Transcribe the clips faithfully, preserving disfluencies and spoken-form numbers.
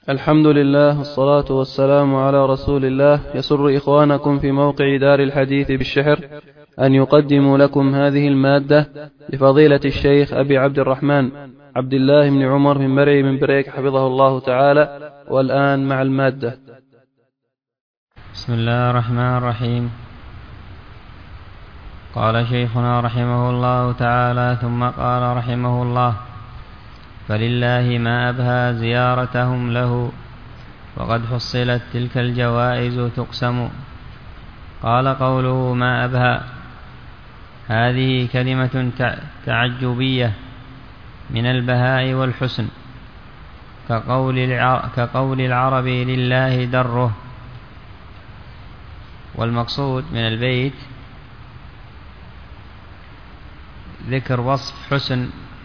الحمد لله والصلاة والسلام على رسول الله. يسر إخوانكم في موقع دار الحديث بالشحر أن يقدموا لكم هذه المادة لفضيلة الشيخ أبي عبد الرحمن عبد الله بن عمر بن مرعي بن بريك حفظه الله تعالى. والآن مع المادة. بسم الله الرحمن الرحيم. قال شيخنا رحمه الله تعالى: ثم قال رحمه الله: فلله ما أبهى زيارتهم له، وقد حصلت تلك الجوائز تقسم. قال: قوله ما أبهى هذه كلمة تعجبية من البهاء والحسن، كقول العرب لله دره. والمقصود من البيت ذكر وصف حسن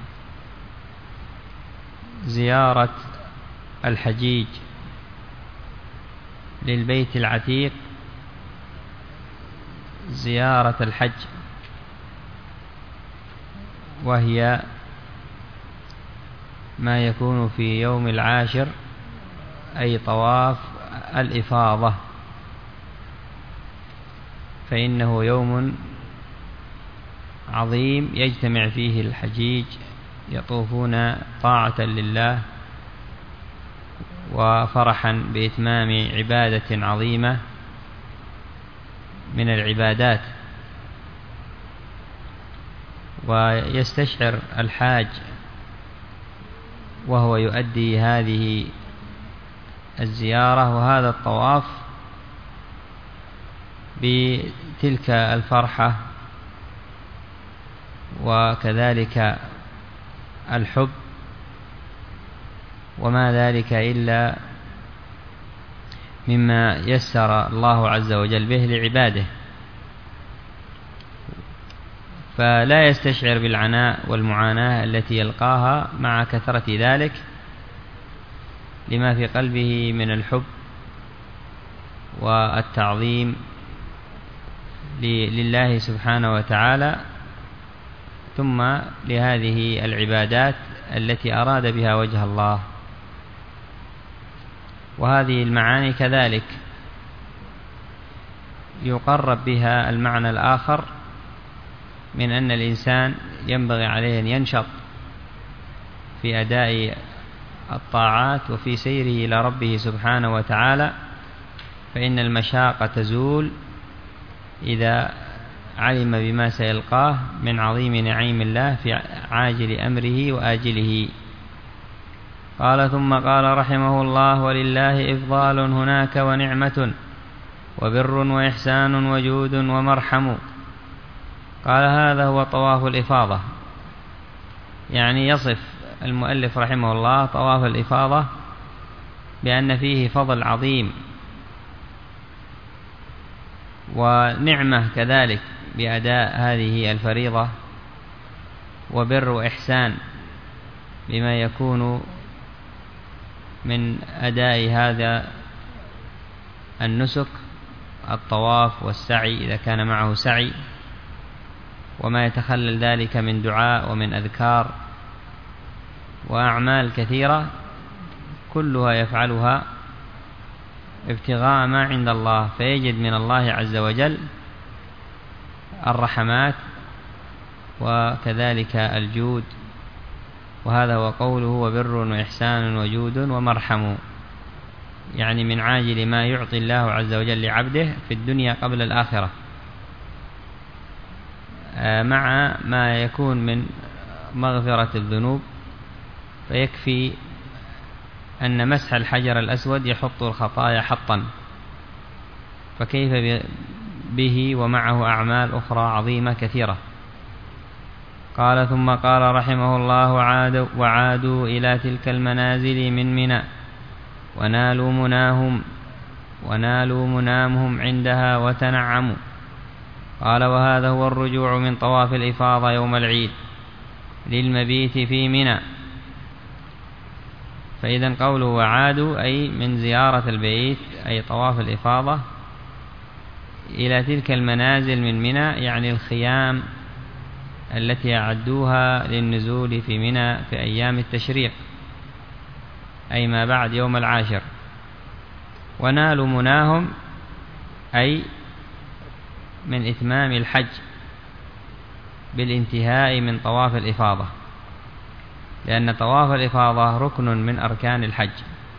زيارة الحجيج للبيت العتيق، زيارة الحج، وهي ما يكون في يوم العاشر، أي طواف الإفاضة، فإنه يوم عظيم يجتمع فيه الحجيج يطوفون طاعة لله وفرحا بإتمام عبادة عظيمة من العبادات. ويستشعر الحاج وهو يؤدي هذه الزيارة وهذا الطواف بتلك الفرحة وكذلك الحب، وما ذلك إلا مما يسر الله عز وجل به لعباده، فلا يستشعر بالعناء والمعاناة التي يلقاها مع كثرة ذلك، لما في قلبه من الحب والتعظيم لله سبحانه وتعالى، ثم لهذه العبادات التي أراد بها وجه الله. وهذه المعاني كذلك يقرب بها المعنى الآخر من أن الإنسان ينبغي عليه أن ينشط في أداء الطاعات وفي سيره إلى ربه سبحانه وتعالى، فإن المشاقة تزول إذا علم بما سيلقاه من عظيم نعيم الله في عاجل أمره وآجله. قال: ثم قال رحمه الله: ولله إفضال هناك ونعمة وبر وإحسان وجود ومرحم. قال: هذا هو طواف الإفاضة، يعني يصف المؤلف رحمه الله طواف الإفاضة بأن فيه فضل عظيم ونعمة كذلك بأداء هذه الفريضة، وبر وإحسان بما يكون من أداء هذا النسك، الطواف والسعي إذا كان معه سعي، وما يتخلل ذلك من دعاء ومن أذكار وأعمال كثيرة كلها يفعلها ابتغاء ما عند الله، فيجد من الله عز وجل الرحمات وكذلك الجود. وهذا هو قوله: وبر وإحسان وجود ومرحم، يعني من عاجل ما يعطي الله عز وجل لعبده في الدنيا قبل الآخرة، مع ما يكون من مغفرة الذنوب. فيكفي أن مسح الحجر الأسود يحط الخطايا حطا، فكيف به ومعه أعمال أخرى عظيمة كثيرة. قال: ثم قال رحمه الله: وعادوا, وعادوا إلى تلك المنازل من منى ونالوا مناهم ونالوا منامهم عندها وتنعموا. قال: وهذا هو الرجوع من طواف الإفاضة يوم العيد للمبيت في منى. فإذا قوله وعادوا أي من زيارة البيت، أي طواف الإفاضة، إلى تلك المنازل من منى، يعني الخيام التي أعدوها للنزول في منى في أيام التشريق. أي ما بعد يوم العاشر. ونالوا مناهم أي من إتمام الحج بالانتهاء من طواف الإفاضة، لأن طواف الإفاضة ركن من أركان الحج.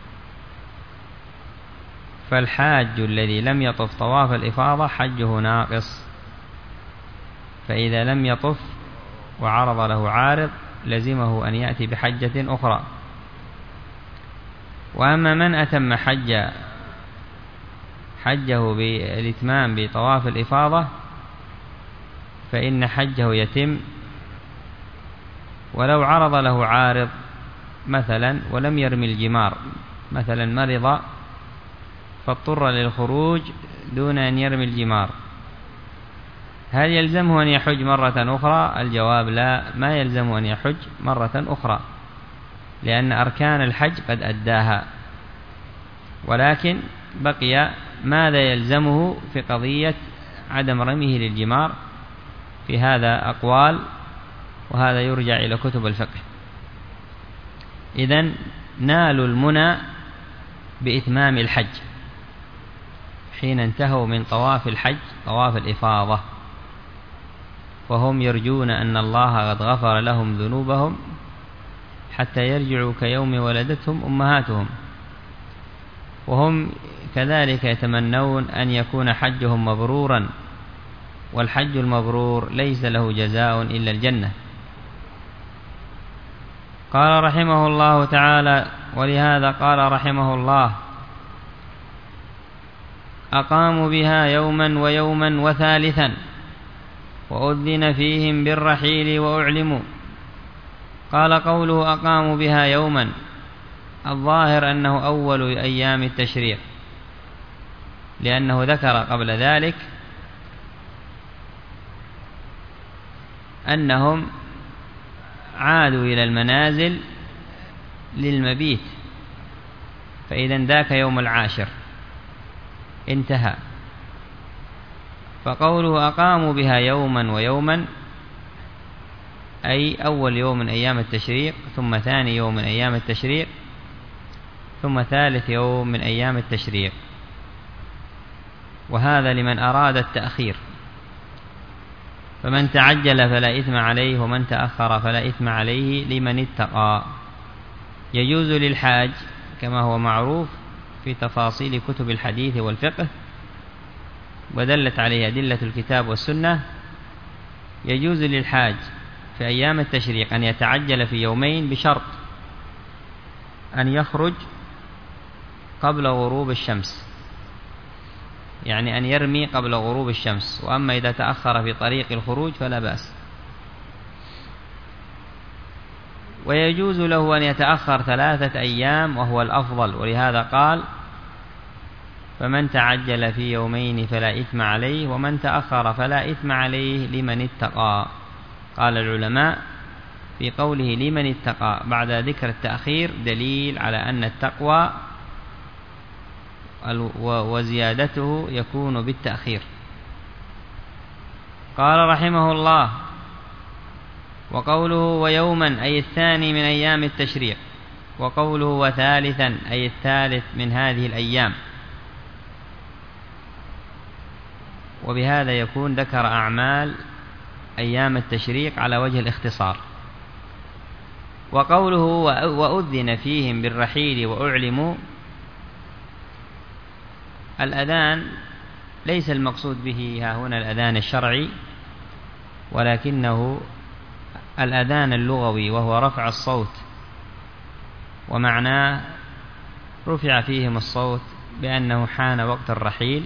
فالحاج الذي لم يطف طواف الإفاضة حجه ناقص، فإذا لم يطف وعرض له عارض لزمه أن يأتي بحجة أخرى. وأما من أتم حج حجه بالإتمام بطواف الإفاضة فإن حجه يتم ولو عرض له عارض مثلا ولم يرمي الجمار، مثلا مرض فاضطر للخروج دون أن يرمي الجمار، هل يلزمه أن يحج مرة أخرى؟ الجواب لا، ما يلزمه أن يحج مرة أخرى، لأن أركان الحج قد أداها، ولكن بقي ماذا يلزمه في قضية عدم رميه للجمار. في هذا أقوال، وهذا يرجع إلى كتب الفقه. إذن نالوا المنى بإتمام الحج حين انتهوا من طواف الحج طواف الإفاضة، وهم يرجون أن الله قد غفر لهم ذنوبهم حتى يرجعوا كيوم ولدتهم أمهاتهم، وهم كذلك يتمنون أن يكون حجهم مبرورا، والحج المبرور ليس له جزاء إلا الجنة. قال رحمه الله تعالى: ولهذا قال رحمه الله: أقاموا بها يوما ويوما وثالثا وأذن فيهم بالرحيل وأعلموا. قال قوله أقاموا بها يوما، الظاهر أنه أول أيام التشريق، لأنه ذكر قبل ذلك أنهم عادوا إلى المنازل للمبيت، فإذا ذاك يوم العاشر انتهى. فقوله أقاموا بها يوما ويوما أي أول يوم من أيام التشريق، ثم ثاني يوم من أيام التشريق، ثم ثالث يوم من أيام التشريق، وهذا لمن أراد التأخير، فمن تعجل فلا إثم عليه، ومن تأخر فلا إثم عليه لمن اتقى. يجوز للحاج كما هو معروف في تفاصيل كتب الحديث والفقه، ودلت عليه أدلة الكتاب والسنة، يجوز للحاج في أيام التشريق أن يتعجل في يومين بشرط أن يخرج قبل غروب الشمس، يعني أن يرمي قبل غروب الشمس، وأما إذا تأخر في طريق الخروج فلا بأس. ويجوز له أن يتأخر ثلاثة أيام وهو الأفضل، ولهذا قال: فمن تعجل في يومين فلا إثم عليه، ومن تأخر فلا إثم عليه لمن اتقى. قال العلماء في قوله لمن اتقى بعد ذكر التأخير دليل على أن التقوى وزيادته يكون بالتأخير. قال رحمه الله: وقوله ويوما أي الثاني من أيام التشريق، وقوله وثالثا أي الثالث من هذه الأيام، وبهذا يكون ذكر أعمال أيام التشريق على وجه الاختصار. وقوله وأذن فيهم بالرحيل وأعلموا، الأذان ليس المقصود به ها هنا الأذان الشرعي، ولكنه الأذان اللغوي، وهو رفع الصوت، ومعناه رفع فيهم الصوت بأنه حان وقت الرحيل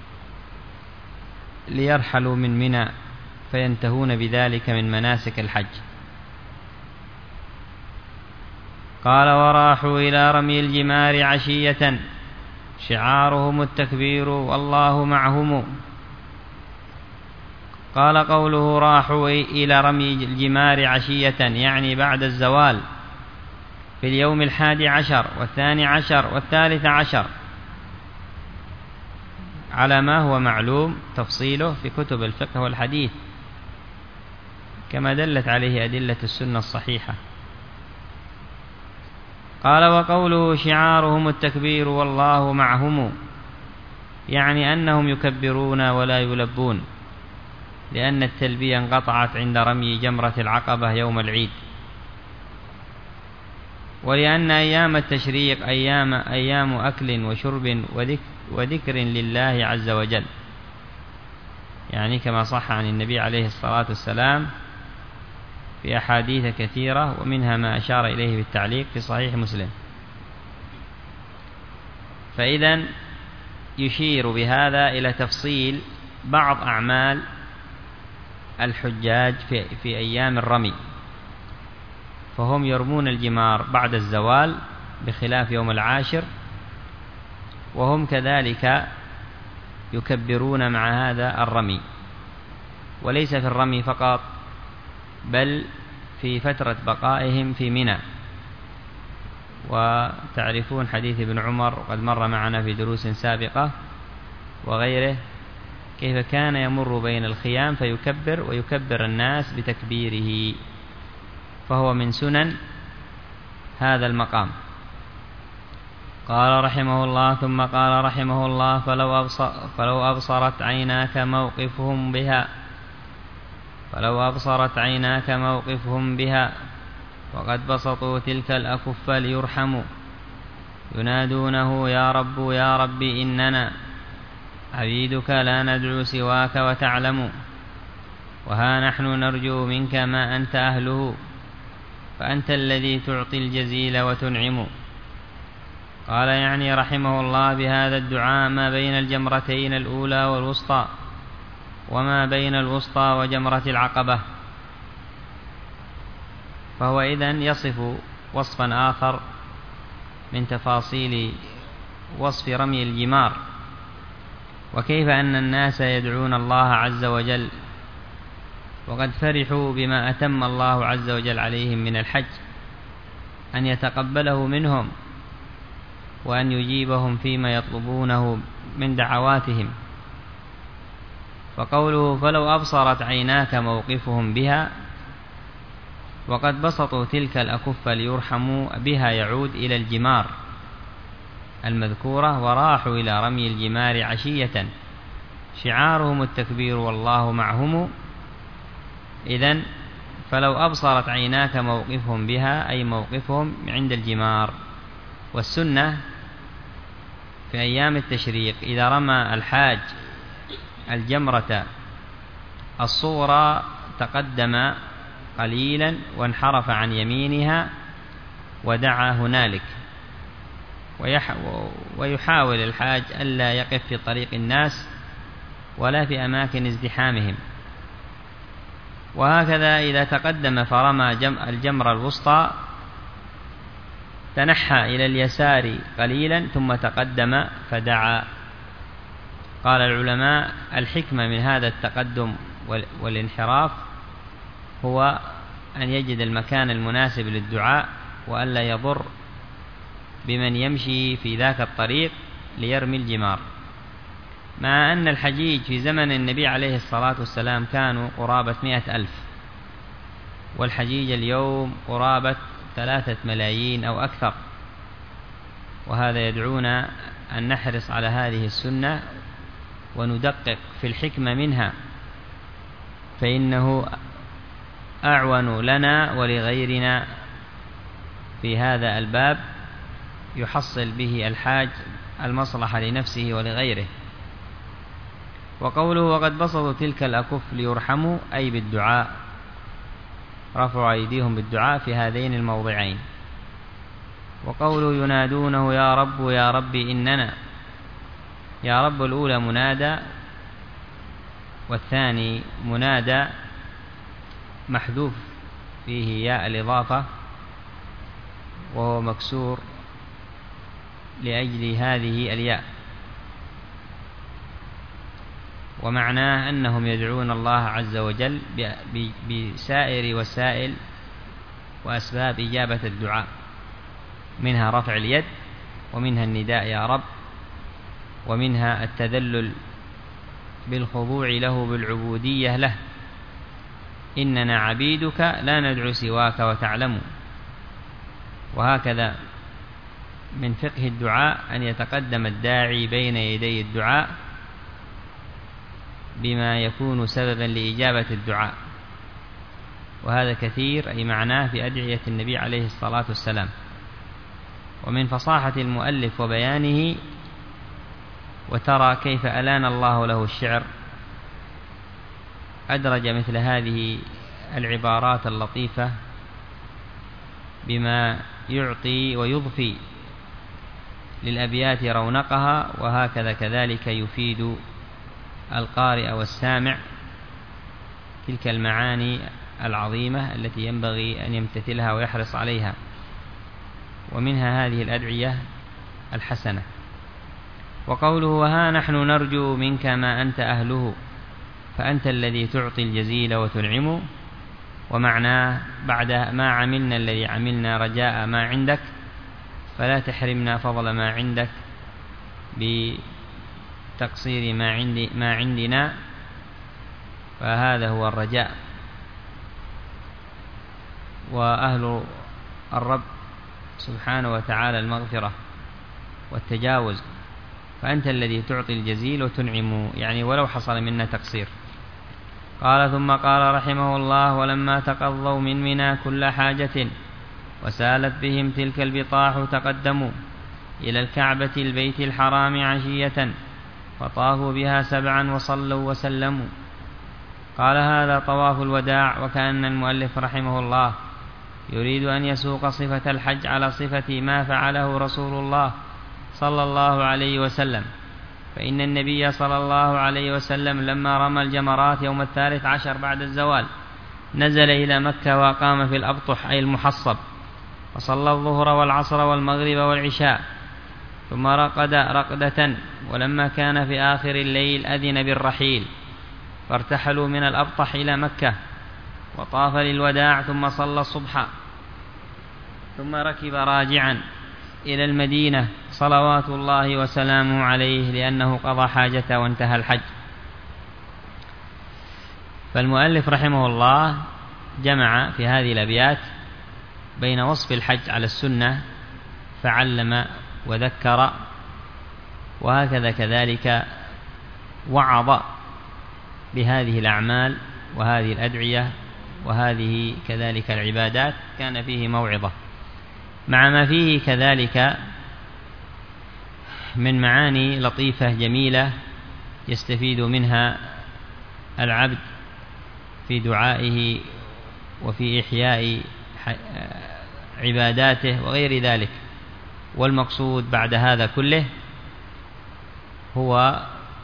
ليرحلوا من منى فينتهون بذلك من مناسك الحج. قال وراحوا إلى رمي الجمار عشية شعارهم التكبير والله معهم. قال قوله راحوا إلى رمي الجمار عشية يعني بعد الزوال في اليوم الحادي عشر والثاني عشر والثالث عشر، على ما هو معلوم تفصيله في كتب الفقه والحديث، كما دلت عليه أدلة السنة الصحيحة. قال: وقوله شعارهم التكبير والله معهم، يعني أنهم يكبرون ولا يلبون، لأن التلبية انقطعت عند رمي جمرة العقبة يوم العيد، ولأن أيام التشريق أيام, أيام أكل وشرب وذكر لله عز وجل، يعني كما صح عن النبي عليه الصلاة والسلام في أحاديث كثيرة، ومنها ما أشار إليه بالتعليق في صحيح مسلم. فإذن يشير بهذا إلى تفصيل بعض أعمال الحجاج في, في أيام الرمي، فهم يرمون الجمار بعد الزوال بخلاف يوم العاشر، وهم كذلك يكبرون مع هذا الرمي، وليس في الرمي فقط بل في فترة بقائهم في منى. وتعرفون حديث ابن عمر وقد مر معنا في دروس سابقة وغيره كيف كان يمر بين الخيام فيكبر ويكبر الناس بتكبيره، فهو من سنن هذا المقام. قال رحمه الله: ثم قال رحمه الله: فلو, أبصر فلو أبصرت عيناك موقفهم بها فلو أبصرت عيناك موقفهم بها وقد بسطوا تلك الأكف ليرحموا، ينادونه يا رب يا رب إننا عبيدك لا ندعو سواك وتعلم، وها نحن نرجو منك ما أنت أهله، فأنت الذي تعطي الجزيل وتنعم. قال يعني رحمه الله بهذا الدعاء ما بين الجمرتين الأولى والوسطى، وما بين الوسطى وجمرة العقبة، فهو إذن يصف وصفا آخر من تفاصيل وصف رمي الجمار، وكيف أن الناس يدعون الله عز وجل وقد فرحوا بما أتم الله عز وجل عليهم من الحج، أن يتقبله منهم وأن يجيبهم فيما يطلبونه من دعواتهم. فقوله فلو أبصرت عيناك موقفهم بها وقد بسطوا تلك الأكف ليرحموا بها يعود إلى الجمار المذكورة، وراحوا إلى رمي الجمار عشية، شعارهم التكبير والله معهم. إذن فلو أبصرت عيناك موقفهم بها أي موقفهم عند الجمار. والسنة في أيام التشريق إذا رمى الحاج الجمرة الصغرى تقدم قليلا وانحرف عن يمينها ودعا هنالك، ويحاول الحاج ألا يقف في طريق الناس ولا في أماكن ازدحامهم. وهكذا إذا تقدم فرمى الجمرة الوسطى تنحى إلى اليسار قليلا ثم تقدم فدعا. قال العلماء الحكمة من هذا التقدم والانحراف هو أن يجد المكان المناسب للدعاء وألا يضر بمن يمشي في ذاك الطريق ليرمي الجمار، مع أن الحجيج في زمن النبي عليه الصلاة والسلام كانوا قرابة مئة ألف، والحجيج اليوم قرابة ثلاثة ملايين أو أكثر. وهذا يدعونا أن نحرص على هذه السنة وندقق في الحكمة منها، فإنه أعون لنا ولغيرنا في هذا الباب، يحصل به الحاج المصلحة لنفسه ولغيره. وقوله وقد بسطوا تلك الأكف ليرحموا أي بالدعاء، رفعوا أيديهم بالدعاء في هذين الموضعين. وقوله ينادونه يا رب يا رب إننا، يا رب الأولى منادى، والثاني منادى محذوف فيه ياء الإضافة وهو مكسور لأجل هذه الياء، ومعناه أنهم يدعون الله عز وجل بسائر وسائل وأسباب إجابة الدعاء، منها رفع اليد، ومنها النداء يا رب، ومنها التذلل بالخضوع له بالعبودية له، إننا عبيدك لا ندعو سواك وتعلم. وهكذا من فقه الدعاء أن يتقدم الداعي بين يدي الدعاء بما يكون سببا لإجابة الدعاء، وهذا كثير أي معناه في أدعية النبي عليه الصلاة والسلام. ومن فصاحة المؤلف وبيانه، وترى كيف ألان الله له الشعر، أدرج مثل هذه العبارات اللطيفة بما يعطي ويضفي للأبيات رونقها، وهكذا كذلك يفيد القارئ والسامع تلك المعاني العظيمة التي ينبغي أن يمتثلها ويحرص عليها. ومنها هذه الأدعية الحسنة. وقوله: وها نحن نرجو منك ما أنت أهله فأنت الذي تعطي الجزيل وتنعم. ومعناه: بعد ما عملنا الذي عملنا رجاء ما عندك، فلا تحرمنا فضل ما عندك بتقصير ما, عندي ما عندنا، فهذا هو الرجاء. وأهل الرب سبحانه وتعالى المغفرة والتجاوز، فأنت الذي تعطي الجزيل وتنعم، يعني ولو حصل منا تقصير. قال: ثم قال رحمه الله: ولما تقضوا من منى كل حاجة وسالت بهم تلك البطاح تقدموا إلى الكعبة البيت الحرام عشية فطافوا بها سبعا وصلوا وسلموا. قال: هذا طواف الوداع. وكأن المؤلف رحمه الله يريد أن يسوق صفة الحج على صفة ما فعله رسول الله صلى الله عليه وسلم، فإن النبي صلى الله عليه وسلم لما رمى الجمرات يوم الثالث عشر بعد الزوال نزل إلى مكة وقام في الأبطح أي المحصب، وصلى الظهر والعصر والمغرب والعشاء، ثم رقد رقدة، ولما كان في آخر الليل أذن بالرحيل، فارتحلوا من الأبطح إلى مكة وطاف للوداع، ثم صلى الصبح، ثم ركب راجعا إلى المدينة صلوات الله وسلامه عليه، لأنه قضى حاجته وانتهى الحج. فالمؤلف رحمه الله جمع في هذه الأبيات بين وصف الحج على السنة فعلم وذكر، وهكذا كذلك وعظ بهذه الأعمال وهذه الأدعية وهذه كذلك العبادات، كان فيه موعظة، مع ما فيه كذلك من معاني لطيفة جميلة يستفيد منها العبد في دعائه وفي إحياء عباداته وغير ذلك. والمقصود بعد هذا كله هو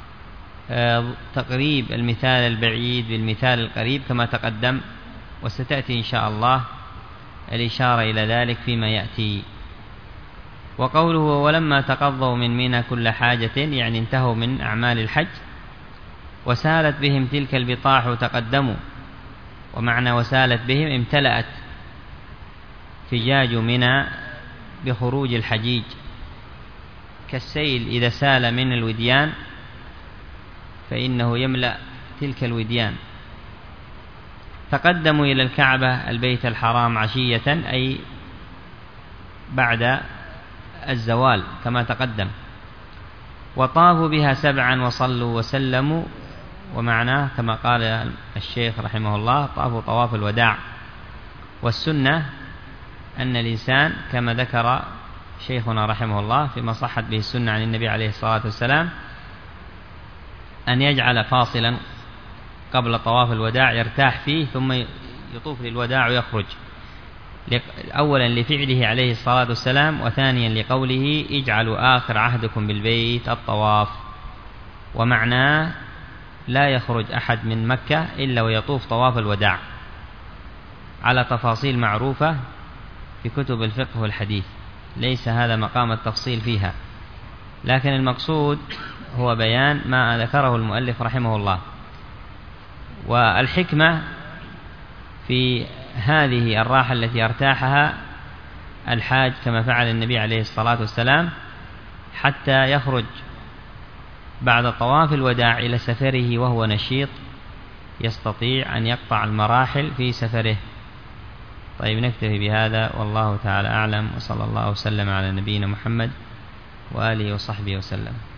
تقريب المثال البعيد بالمثال القريب كما تقدم، وستأتي إن شاء الله الإشارة إلى ذلك فيما يأتي. وقوله: ولما تقضوا من منى كل حاجة، يعني انتهوا من أعمال الحج، وسالت بهم تلك البطاح تقدموا. ومعنى وسالت بهم امتلأت فجاج منى بخروج الحجيج، كالسيل إذا سال من الوديان فإنه يملأ تلك الوديان. تقدموا إلى الكعبة البيت الحرام عشية، أي بعد الزوال كما تقدم، وطافوا بها سبعا وصلوا وسلموا. ومعناه كما قال الشيخ رحمه الله: طافوا طواف الوداع. والسنة أن الإنسان كما ذكر شيخنا رحمه الله فيما صحت به السنة عن النبي عليه الصلاة والسلام أن يجعل فاصلا قبل طواف الوداع يرتاح فيه، ثم يطوف للوداع ويخرج، أولا لفعله عليه الصلاة والسلام، وثانيا لقوله: اجعلوا آخر عهدكم بالبيت الطواف. ومعناه لا يخرج أحد من مكة إلا ويطوف طواف الوداع، على تفاصيل معروفة في كتب الفقه والحديث، ليس هذا مقام التفصيل فيها، لكن المقصود هو بيان ما ذكره المؤلف رحمه الله. والحكمة في هذه الراحة التي ارتاحها الحاج كما فعل النبي عليه الصلاة والسلام، حتى يخرج بعد طواف الوداع إلى سفره وهو نشيط، يستطيع أن يقطع المراحل في سفره، طيب نكتفي بهذا، والله تعالى أعلم، وصلى الله وسلم على نبينا محمد وآله وصحبه وسلم.